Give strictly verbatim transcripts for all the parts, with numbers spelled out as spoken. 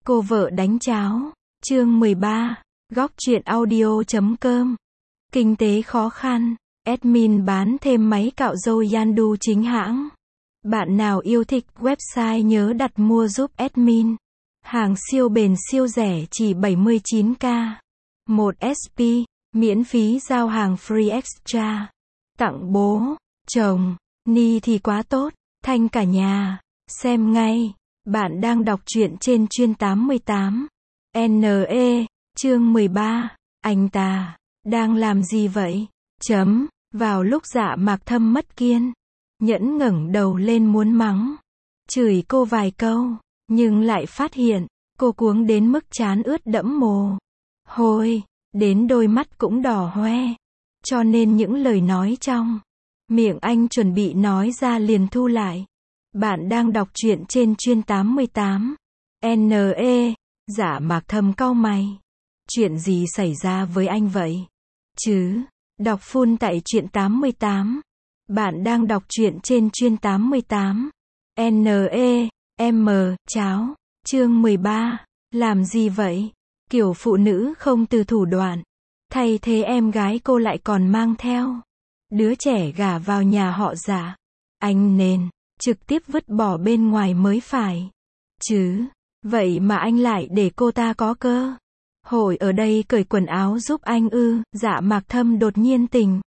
Cô vợ đánh cháo. Chương mười ba. Góc truyện audio chấm com. Kinh tế khó khăn. Admin bán thêm máy cạo râu Yandu chính hãng. Bạn nào yêu thích website nhớ đặt mua giúp admin. Hàng siêu bền siêu rẻ chỉ bảy mươi chín k. một ét pê, miễn phí giao hàng free extra. Tặng bố, chồng, ni thì quá tốt, thanh cả nhà. Xem ngay. Bạn đang đọc truyện trên chuyên tám mươi tám. en e, chương mười ba. Anh ta đang làm gì vậy? Chấm. Vào lúc Dạ Mạc Thâm mất kiên nhẫn ngẩng đầu lên muốn mắng, chửi cô vài câu, nhưng lại phát hiện cô cuống đến mức trán ướt đẫm mồ hôi, đến đôi mắt cũng đỏ hoe, cho nên những lời nói trong miệng anh chuẩn bị nói ra liền thu lại. Bạn đang đọc truyện trên chuyên tám mươi tám. en e, Dạ Mạc Thâm cau mày. Chuyện gì xảy ra với anh vậy? Chứ? Đọc full tại truyện tám mươi tám. Bạn đang đọc truyện trên chuyên tám mươi tám. en e, M, cháo. Chương mười ba. Làm gì vậy? Kiểu phụ nữ không từ thủ đoạn. Thay thế em gái cô lại còn mang theo đứa trẻ gả vào nhà họ Dạ. Anh nên trực tiếp vứt bỏ bên ngoài mới phải. Chứ? Vậy mà anh lại để cô ta có cơ hội ở đây cởi quần áo giúp anh ư? Dạ Mạc Thâm đột nhiên tỉnh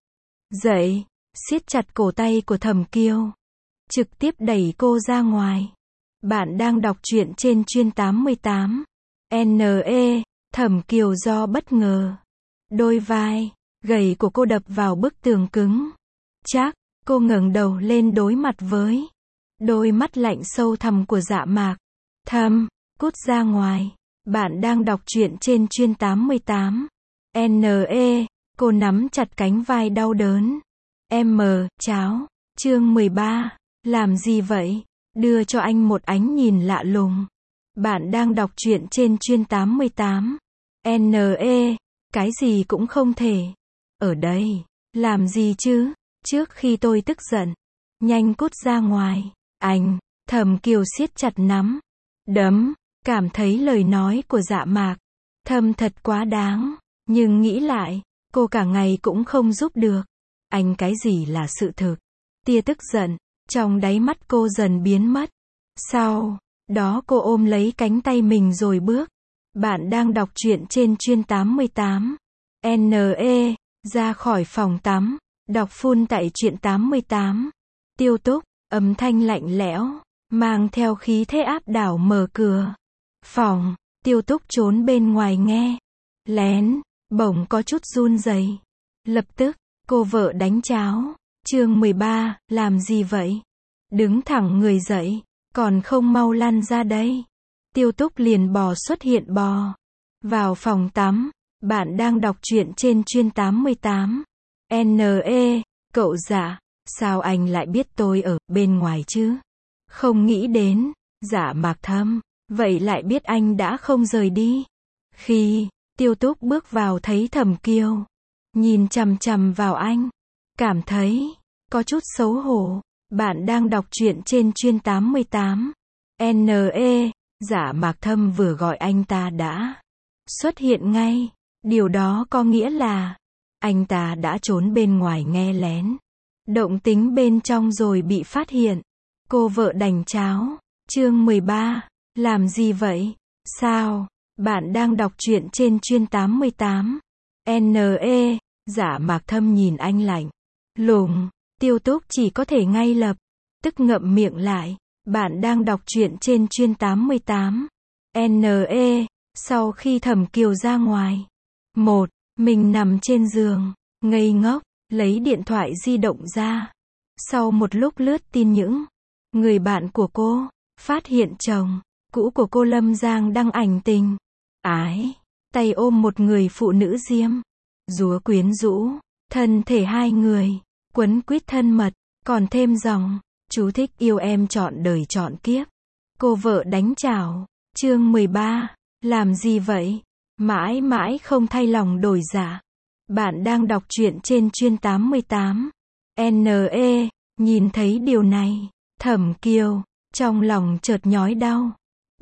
dậy, siết chặt cổ tay của Thẩm Kiều, trực tiếp đẩy cô ra ngoài. Bạn đang đọc truyện trên chuyên tám mươi tám. en e, Thẩm Kiều do bất ngờ. Đôi vai gầy của cô đập vào bức tường cứng chắc. Cô ngẩng đầu lên đối mặt với đôi mắt lạnh sâu thẳm của Dạ Mạc Thâm. Cút ra ngoài. Bạn đang đọc truyện trên chuyên tám mươi tám. en e, cô nắm chặt cánh vai đau đớn. M, cháo. Chương mười ba. Làm gì vậy? Đưa cho anh một ánh nhìn lạ lùng. Bạn đang đọc truyện trên chuyên tám mươi tám. en e, cái gì cũng không thể. Ở đây, làm gì chứ? Trước khi tôi tức giận. Nhanh cút ra ngoài. Anh, Thẩm Kiều siết chặt nắm đấm, cảm thấy lời nói của Dạ Mạc Thâm thật quá đáng, nhưng nghĩ lại, cô cả ngày cũng không giúp được anh cái gì là sự thực. Tia tức giận trong đáy mắt cô dần biến mất. Sau đó cô ôm lấy cánh tay mình rồi bước. Bạn đang đọc truyện trên chuyên tám mươi tám. en e, ra khỏi phòng tắm. Đọc full tại truyện tám mươi tám. Tiêu Túc, âm thanh lạnh lẽo, mang theo khí thế áp đảo mở cửa phòng. Tiêu Túc trốn bên ngoài nghe lén, bỗng có chút run rẩy. Lập tức, cô vợ đánh cháo. Chương mười ba, làm gì vậy? Đứng thẳng người dậy, còn không mau lăn ra đây. Tiêu Túc liền bò xuất hiện bò vào phòng tắm. Bạn đang đọc truyện trên chuyên tám mươi tám. en e, cậu Dạ, sao anh lại biết tôi ở bên ngoài chứ? Không nghĩ đến. Dạ Mạc Thâm, vậy lại biết anh đã không rời đi. Khi Tiêu Túc bước vào thấy Thẩm Kiều nhìn chằm chằm vào anh, cảm thấy có chút xấu hổ. Bạn đang đọc truyện trên chuyên tám mươi tám. en e, Dạ Mạc Thâm vừa gọi anh ta đã xuất hiện ngay. Điều đó có nghĩa là anh ta đã trốn bên ngoài nghe lén động tĩnh bên trong rồi bị phát hiện. Cô vợ đành cháo. Chương mười ba. Làm gì vậy? Sao? Bạn đang đọc truyện trên chuyên tám mươi tám. en e, Dạ Mạc Thâm nhìn anh lạnh lùng. Tiêu Túc chỉ có thể ngay lập tức ngậm miệng lại. Bạn đang đọc truyện trên chuyên tám mươi tám. en e, sau khi Thẩm Kiều ra ngoài, một mình nằm trên giường, ngây ngốc, lấy điện thoại di động ra. Sau một lúc lướt tin những người bạn của cô, phát hiện chồng cũ của cô Lâm Giang đăng ảnh tình ái, tay ôm một người phụ nữ diêm dúa quyến rũ, thân thể hai người quấn quýt thân mật, còn thêm dòng chú thích yêu em trọn đời trọn kiếp. Cô vợ đánh chảo. Chương mười ba. Làm gì vậy? Mãi mãi không thay lòng đổi dạ. Bạn đang đọc truyện trên chuyên tám mươi tám. en e, nhìn thấy điều này, Thẩm Kiều trong lòng chợt nhói đau.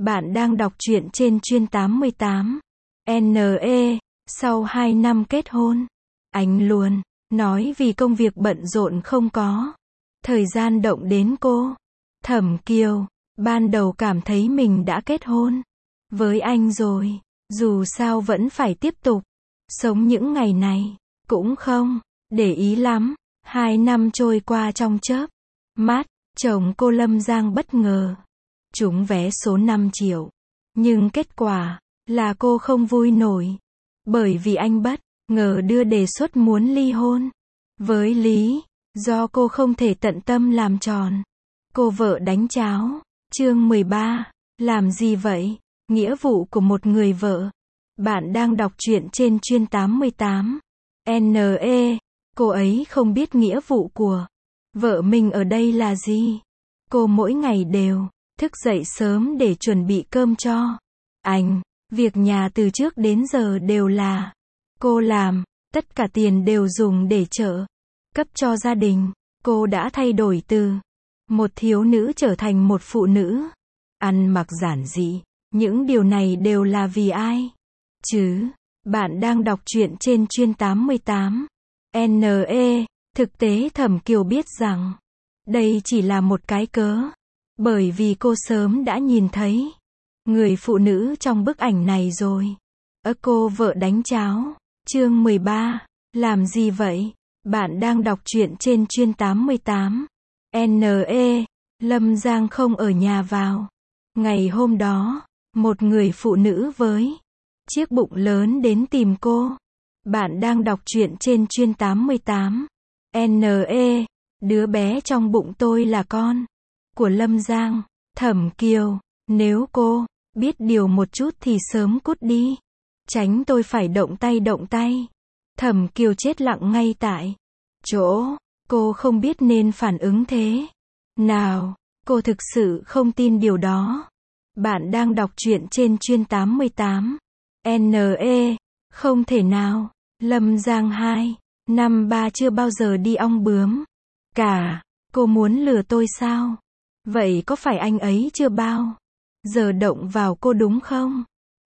Bạn đang đọc truyện trên chuyên tám mươi tám. N E, sau hai năm kết hôn, anh luôn nói vì công việc bận rộn không có thời gian động đến cô. Thẩm Kiều, ban đầu cảm thấy mình đã kết hôn với anh rồi, dù sao vẫn phải tiếp tục sống những ngày này, cũng không để ý lắm. Hai năm trôi qua trong chớp mắt, chồng cô Lâm Giang bất ngờ trúng vé số năm triệu. Nhưng kết quả là cô không vui nổi, bởi vì anh bất ngờ đưa đề xuất muốn ly hôn, với lý do cô không thể tận tâm làm tròn cô vợ đánh cháo. Chương mười ba, làm gì vậy? Nghĩa vụ của một người vợ. Bạn đang đọc truyện trên chuyên tám mươi tám. N E, cô ấy không biết nghĩa vụ của vợ mình ở đây là gì. Cô mỗi ngày đều thức dậy sớm để chuẩn bị cơm cho anh. Việc nhà từ trước đến giờ đều là cô làm, tất cả tiền đều dùng để trợ cấp cho gia đình. Cô đã thay đổi từ một thiếu nữ trở thành một phụ nữ ăn mặc giản dị. Những điều này đều là vì ai chứ? Bạn đang đọc truyện trên chuyên tám mươi tám. N E, thực tế Thẩm Kiều biết rằng đây chỉ là một cái cớ, bởi vì cô sớm đã nhìn thấy người phụ nữ trong bức ảnh này rồi. Ơ cô vợ đánh cháo. Chương mười ba, làm gì vậy? Bạn đang đọc truyện trên chuyên tám mươi tám. N E, Lâm Giang không ở nhà vào ngày hôm đó, một người phụ nữ với chiếc bụng lớn đến tìm cô. Bạn đang đọc truyện trên chuyên tám mươi tám. N E, đứa bé trong bụng tôi là con của Lâm Giang. Thẩm Kiều, nếu cô biết điều một chút thì sớm cút đi, tránh tôi phải động tay động tay. Thẩm Kiều chết lặng ngay tại chỗ, cô không biết nên phản ứng thế nào, cô thực sự không tin điều đó. Bạn đang đọc truyện trên chuyên tám mươi tám. N E, không thể nào, Lâm Giang hai năm ba chưa bao giờ đi ong bướm cả, cô muốn lừa tôi sao? Vậy có phải anh ấy chưa bao giờ động vào cô đúng không?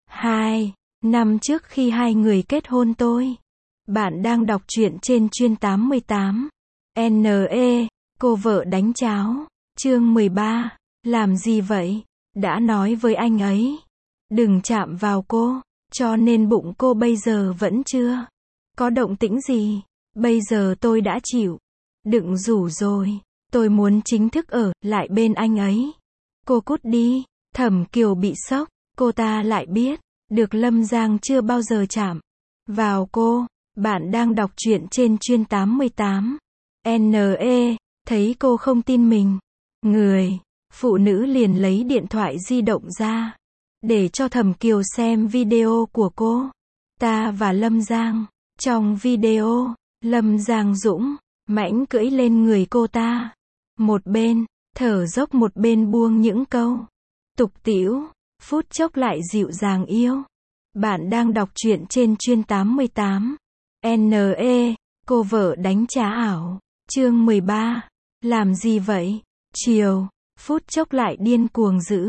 Hai năm trước khi hai người kết hôn tôi. Bạn đang đọc truyện trên chuyên tám mươi tám. N E, cô vợ đánh cháo. Chương mười ba, làm gì vậy? Đã nói với anh ấy đừng chạm vào cô, cho nên bụng cô bây giờ vẫn chưa có động tĩnh gì. Bây giờ tôi đã chịu đựng rủ rồi, tôi muốn chính thức ở lại bên anh ấy. Cô cút đi. Thẩm Kiều bị sốc, cô ta lại biết được Lâm Giang chưa bao giờ chạm vào cô. Bạn đang đọc truyện trên chuyên tám mươi tám. N E, thấy cô không tin mình, người phụ nữ liền lấy điện thoại di động ra để cho Thẩm Kiều xem video của cô ta và Lâm Giang. Trong video, Lâm Giang dũng mãnh cưỡi lên người cô ta, một bên thở dốc một bên buông những câu tục tĩu, phút chốc lại dịu dàng yêu. Bạn đang đọc truyện trên chuyên tám mươi tám. N E, cô vợ đánh trá ảo. Chương mười ba, làm gì vậy? Chiều, phút chốc lại điên cuồng dữ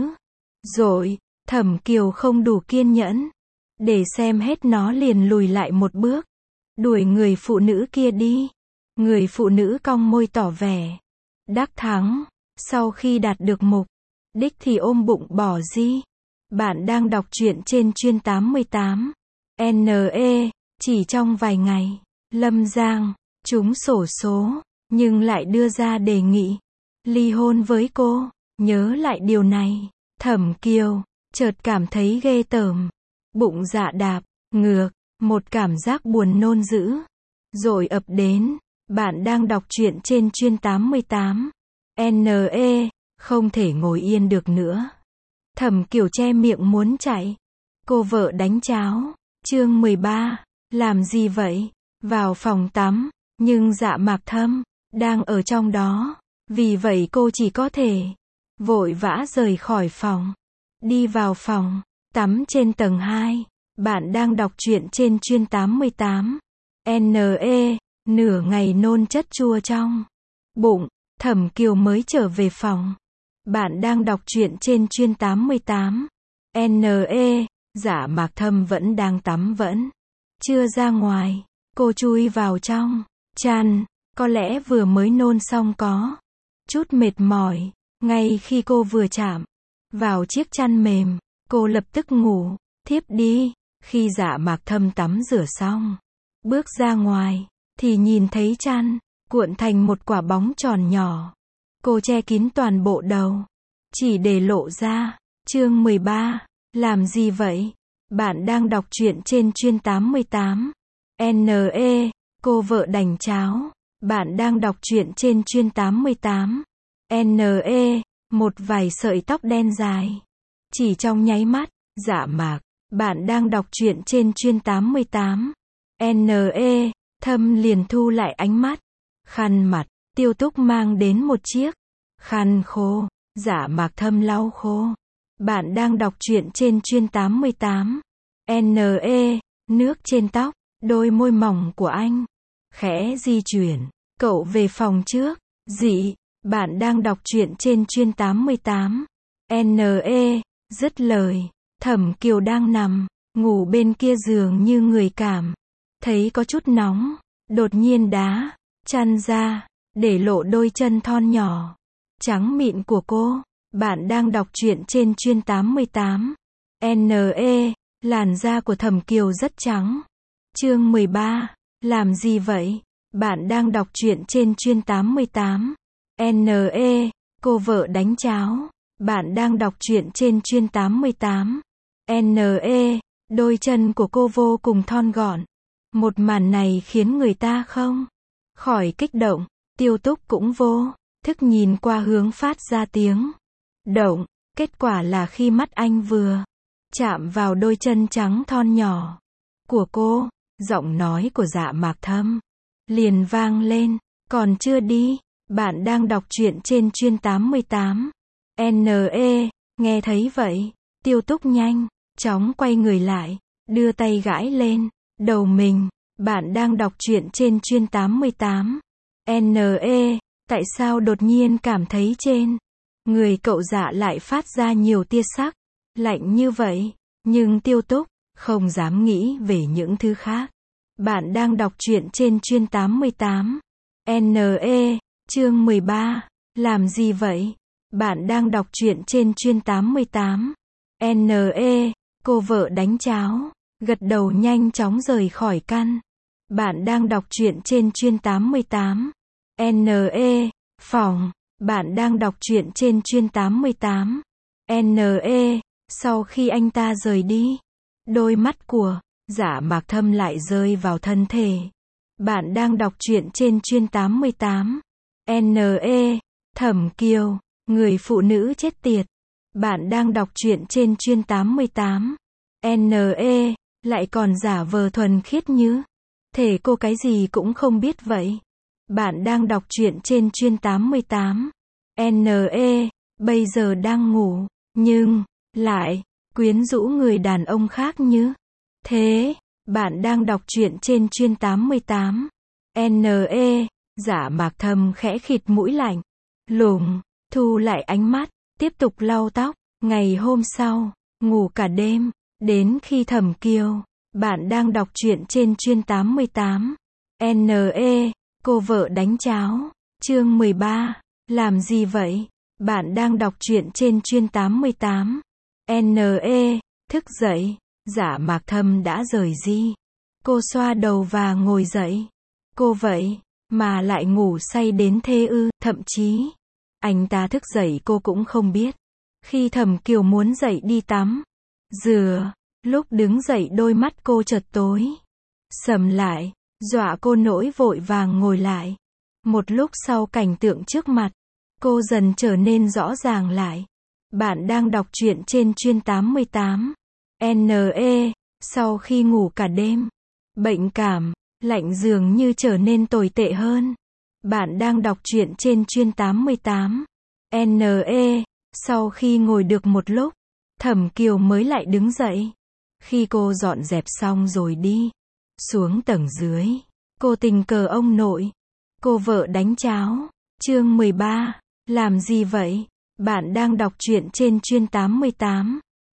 rồi. Thẩm Kiều không đủ kiên nhẫn để xem hết nó liền lùi lại một bước, đuổi người phụ nữ kia đi. Người phụ nữ cong môi tỏ vẻ đắc thắng, sau khi đạt được mục đích thì ôm bụng bỏ đi. Bạn đang đọc truyện trên chuyên tám mươi tám. N E, chỉ trong vài ngày, Lâm Giang trúng xổ số, nhưng lại đưa ra đề nghị ly hôn với cô. Nhớ lại điều này, Thẩm Kiều chợt cảm thấy ghê tởm, bụng dạ đạp ngược, một cảm giác buồn nôn dữ rồi ập đến. Bạn đang đọc truyện trên chuyên tám mươi tám. N E, không thể ngồi yên được nữa. Thẩm Kiều che miệng muốn chạy. Cô vợ đánh cháo. Chương mười ba, làm gì vậy? Vào phòng tắm, nhưng Dạ Mạc Thâm đang ở trong đó, vì vậy cô chỉ có thể vội vã rời khỏi phòng, đi vào phòng tắm trên tầng hai. Bạn đang đọc truyện trên chuyên tám mươi tám. N E, nửa ngày nôn chất chua trong bụng, Thẩm Kiều mới trở về phòng. Bạn đang đọc truyện trên chuyên tám mươi tám. N E, Dạ Mạc Thâm vẫn đang tắm vẫn chưa ra ngoài. Cô chui vào trong chăn, có lẽ vừa mới nôn xong có chút mệt mỏi. Ngay khi cô vừa chạm vào chiếc chăn mềm, cô lập tức ngủ thiếp đi. Khi Dạ Mạc Thâm tắm rửa xong, bước ra ngoài, thì nhìn thấy chăn cuộn thành một quả bóng tròn nhỏ. Cô che kín toàn bộ đầu, chỉ để lộ ra. Chương mười ba. Làm gì vậy? Bạn đang đọc truyện trên chuyên tám mươi tám. N E, cô vợ đánh cháo. Bạn đang đọc truyện trên chuyên tám mươi tám. N E, một vài sợi tóc đen dài. Chỉ trong nháy mắt, Dạ Mạc, bạn đang đọc truyện trên chuyên tám mươi tám. N E, Thâm liền thu lại ánh mắt. Khăn mặt, Tiêu Túc mang đến một chiếc khăn khô. Dạ Mạc Thâm lau khô. Bạn đang đọc truyện trên chuyên tám mươi tám. N E, nước trên tóc, đôi môi mỏng của anh khẽ di chuyển. Cậu về phòng trước. Dị, bạn đang đọc truyện trên chuyên tám mươi tám. N E, dứt lời, Thẩm Kiều đang nằm ngủ bên kia giường như người cảm thấy có chút nóng, đột nhiên đá chăn ra, để lộ đôi chân thon nhỏ trắng mịn của cô. Bạn đang đọc truyện trên chuyên tám mươi tám. N E, làn da của Thẩm Kiều rất trắng. Chương mười ba. Làm gì vậy? Bạn đang đọc truyện trên chuyên tám mươi tám. N E, cô vợ đánh cháo. Bạn đang đọc truyện trên chuyên tám mươi tám. N E, đôi chân của cô vô cùng thon gọn. Một màn này khiến người ta không khỏi kích động. Tiêu Túc cũng vô thức nhìn qua hướng phát ra tiếng động. Kết quả là khi mắt anh vừa chạm vào đôi chân trắng thon nhỏ của cô, giọng nói của Dạ Mạc Thâm liền vang lên. Còn chưa đi? Bạn đang đọc truyện trên chuyên tám mươi tám. N E, nghe thấy vậy, Tiêu Túc nhanh chóng quay người lại, đưa tay gãi lên đầu mình. Bạn đang đọc truyện trên chuyên tám mươi tám. N E, tại sao đột nhiên cảm thấy trên người cậu Dạ lại phát ra nhiều tia sắc lạnh như vậy? Nhưng Tiêu Túc không dám nghĩ về những thứ khác. Bạn đang đọc truyện trên chuyên tám mươi tám. N E, chương mười ba. Làm gì vậy? Bạn đang đọc truyện trên chuyên tám mươi tám. N E, cô vợ đánh cháo, gật đầu nhanh chóng rời khỏi căn. Bạn đang đọc truyện trên chuyên tám mươi tám. N E, phòng. Bạn đang đọc truyện trên chuyên tám mươi tám. N E, sau khi anh ta rời đi, đôi mắt của Dạ Mạc Thâm lại rơi vào thân thể. Bạn đang đọc truyện trên chuyên tám mươi tám. N E, Thẩm Kiều, người phụ nữ chết tiệt. Bạn đang đọc truyện trên chuyên tám mươi tám. N E, lại còn giả vờ thuần khiết như thể cô cái gì cũng không biết vậy. Bạn đang đọc truyện trên chuyên tám mươi tám. N E, bây giờ đang ngủ, nhưng lại quyến rũ người đàn ông khác như thế. Bạn đang đọc truyện trên chuyên tám mươi tám. N E, Dạ Mạc Thâm khẽ khịt mũi lạnh lùng, thu lại ánh mắt, tiếp tục lau tóc. Ngày hôm sau, ngủ cả đêm, đến khi Thẩm Kiều. Bạn đang đọc truyện trên chuyên tám mươi tám. N E, cô vợ đánh cháo. Chương mười ba. Làm gì vậy? Bạn đang đọc truyện trên chuyên tám mươi tám. N E, thức dậy. Dạ Mạc Thâm đã rời đi. Cô xoa đầu và ngồi dậy. Cô vậy mà lại ngủ say đến thế ư? Thậm chí anh ta thức dậy cô cũng không biết. Khi Thẩm Kiều muốn dậy đi tắm rửa, lúc đứng dậy đôi mắt cô chợt tối sầm lại, dọa cô nỗi vội vàng ngồi lại. Một lúc sau cảnh tượng trước mặt cô dần trở nên rõ ràng lại. Bạn đang đọc truyện trên chuyên tám mươi tám. N E, sau khi ngủ cả đêm, bệnh cảm lạnh dường như trở nên tồi tệ hơn. Bạn đang đọc truyện trên chuyên tám mươi tám. N E, sau khi ngồi được một lúc, Thẩm Kiều mới lại đứng dậy. Khi cô dọn dẹp xong rồi đi xuống tầng dưới, cô tình cờ ông nội, cô vợ đánh cháo. Chương mười ba. Làm gì vậy? Bạn đang đọc truyện trên chuyên tám mươi tám.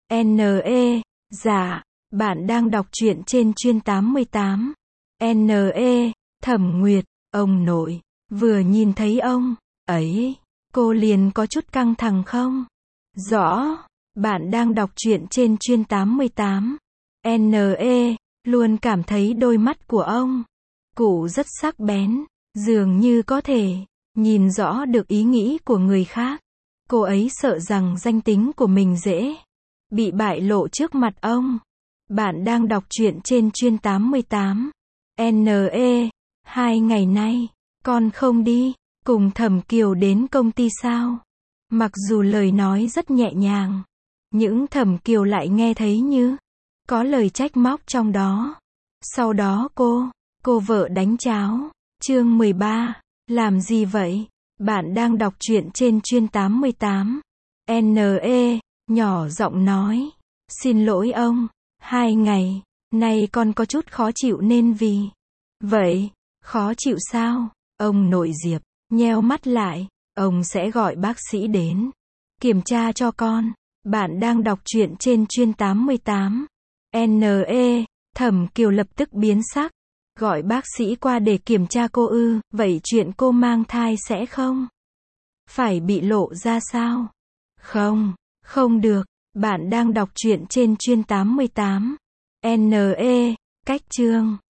N-E, dạ, bạn đang đọc truyện trên chuyên tám mươi tám. N-E, Thẩm Nguyệt, ông nội, vừa nhìn thấy ông ấy, cô liền có chút căng thẳng không? Rõ, bạn đang đọc truyện trên chuyên tám mươi tám. N-E, luôn cảm thấy đôi mắt của ông cụ rất sắc bén, dường như có thể nhìn rõ được ý nghĩ của người khác. Cô ấy sợ rằng danh tính của mình dễ bị bại lộ trước mặt ông. Bạn đang đọc truyện trên chuyên tám mươi tám. N-E, hai ngày nay, con không đi cùng Thẩm Kiều đến công ty sao? Mặc dù lời nói rất nhẹ nhàng, nhưng Thẩm Kiều lại nghe thấy như có lời trách móc trong đó. Sau đó cô, cô vợ đánh cháo. Chương mười ba, làm gì vậy? Bạn đang đọc truyện trên chuyên tám mươi tám. N-E, nhỏ giọng nói. Xin lỗi ông, hai ngày nay con có chút khó chịu nên vì vậy, khó chịu sao? Ông nội Diệp nheo mắt lại, ông sẽ gọi bác sĩ đến kiểm tra cho con. Bạn đang đọc truyện trên chuyên tám mươi tám. N-E, Thẩm Kiều lập tức biến sắc. Gọi bác sĩ qua để kiểm tra cô ư? Vậy chuyện cô mang thai sẽ không phải bị lộ ra sao? Không, không được. Bạn đang đọc truyện trên chuyên tám mươi tám. N-E, cách chương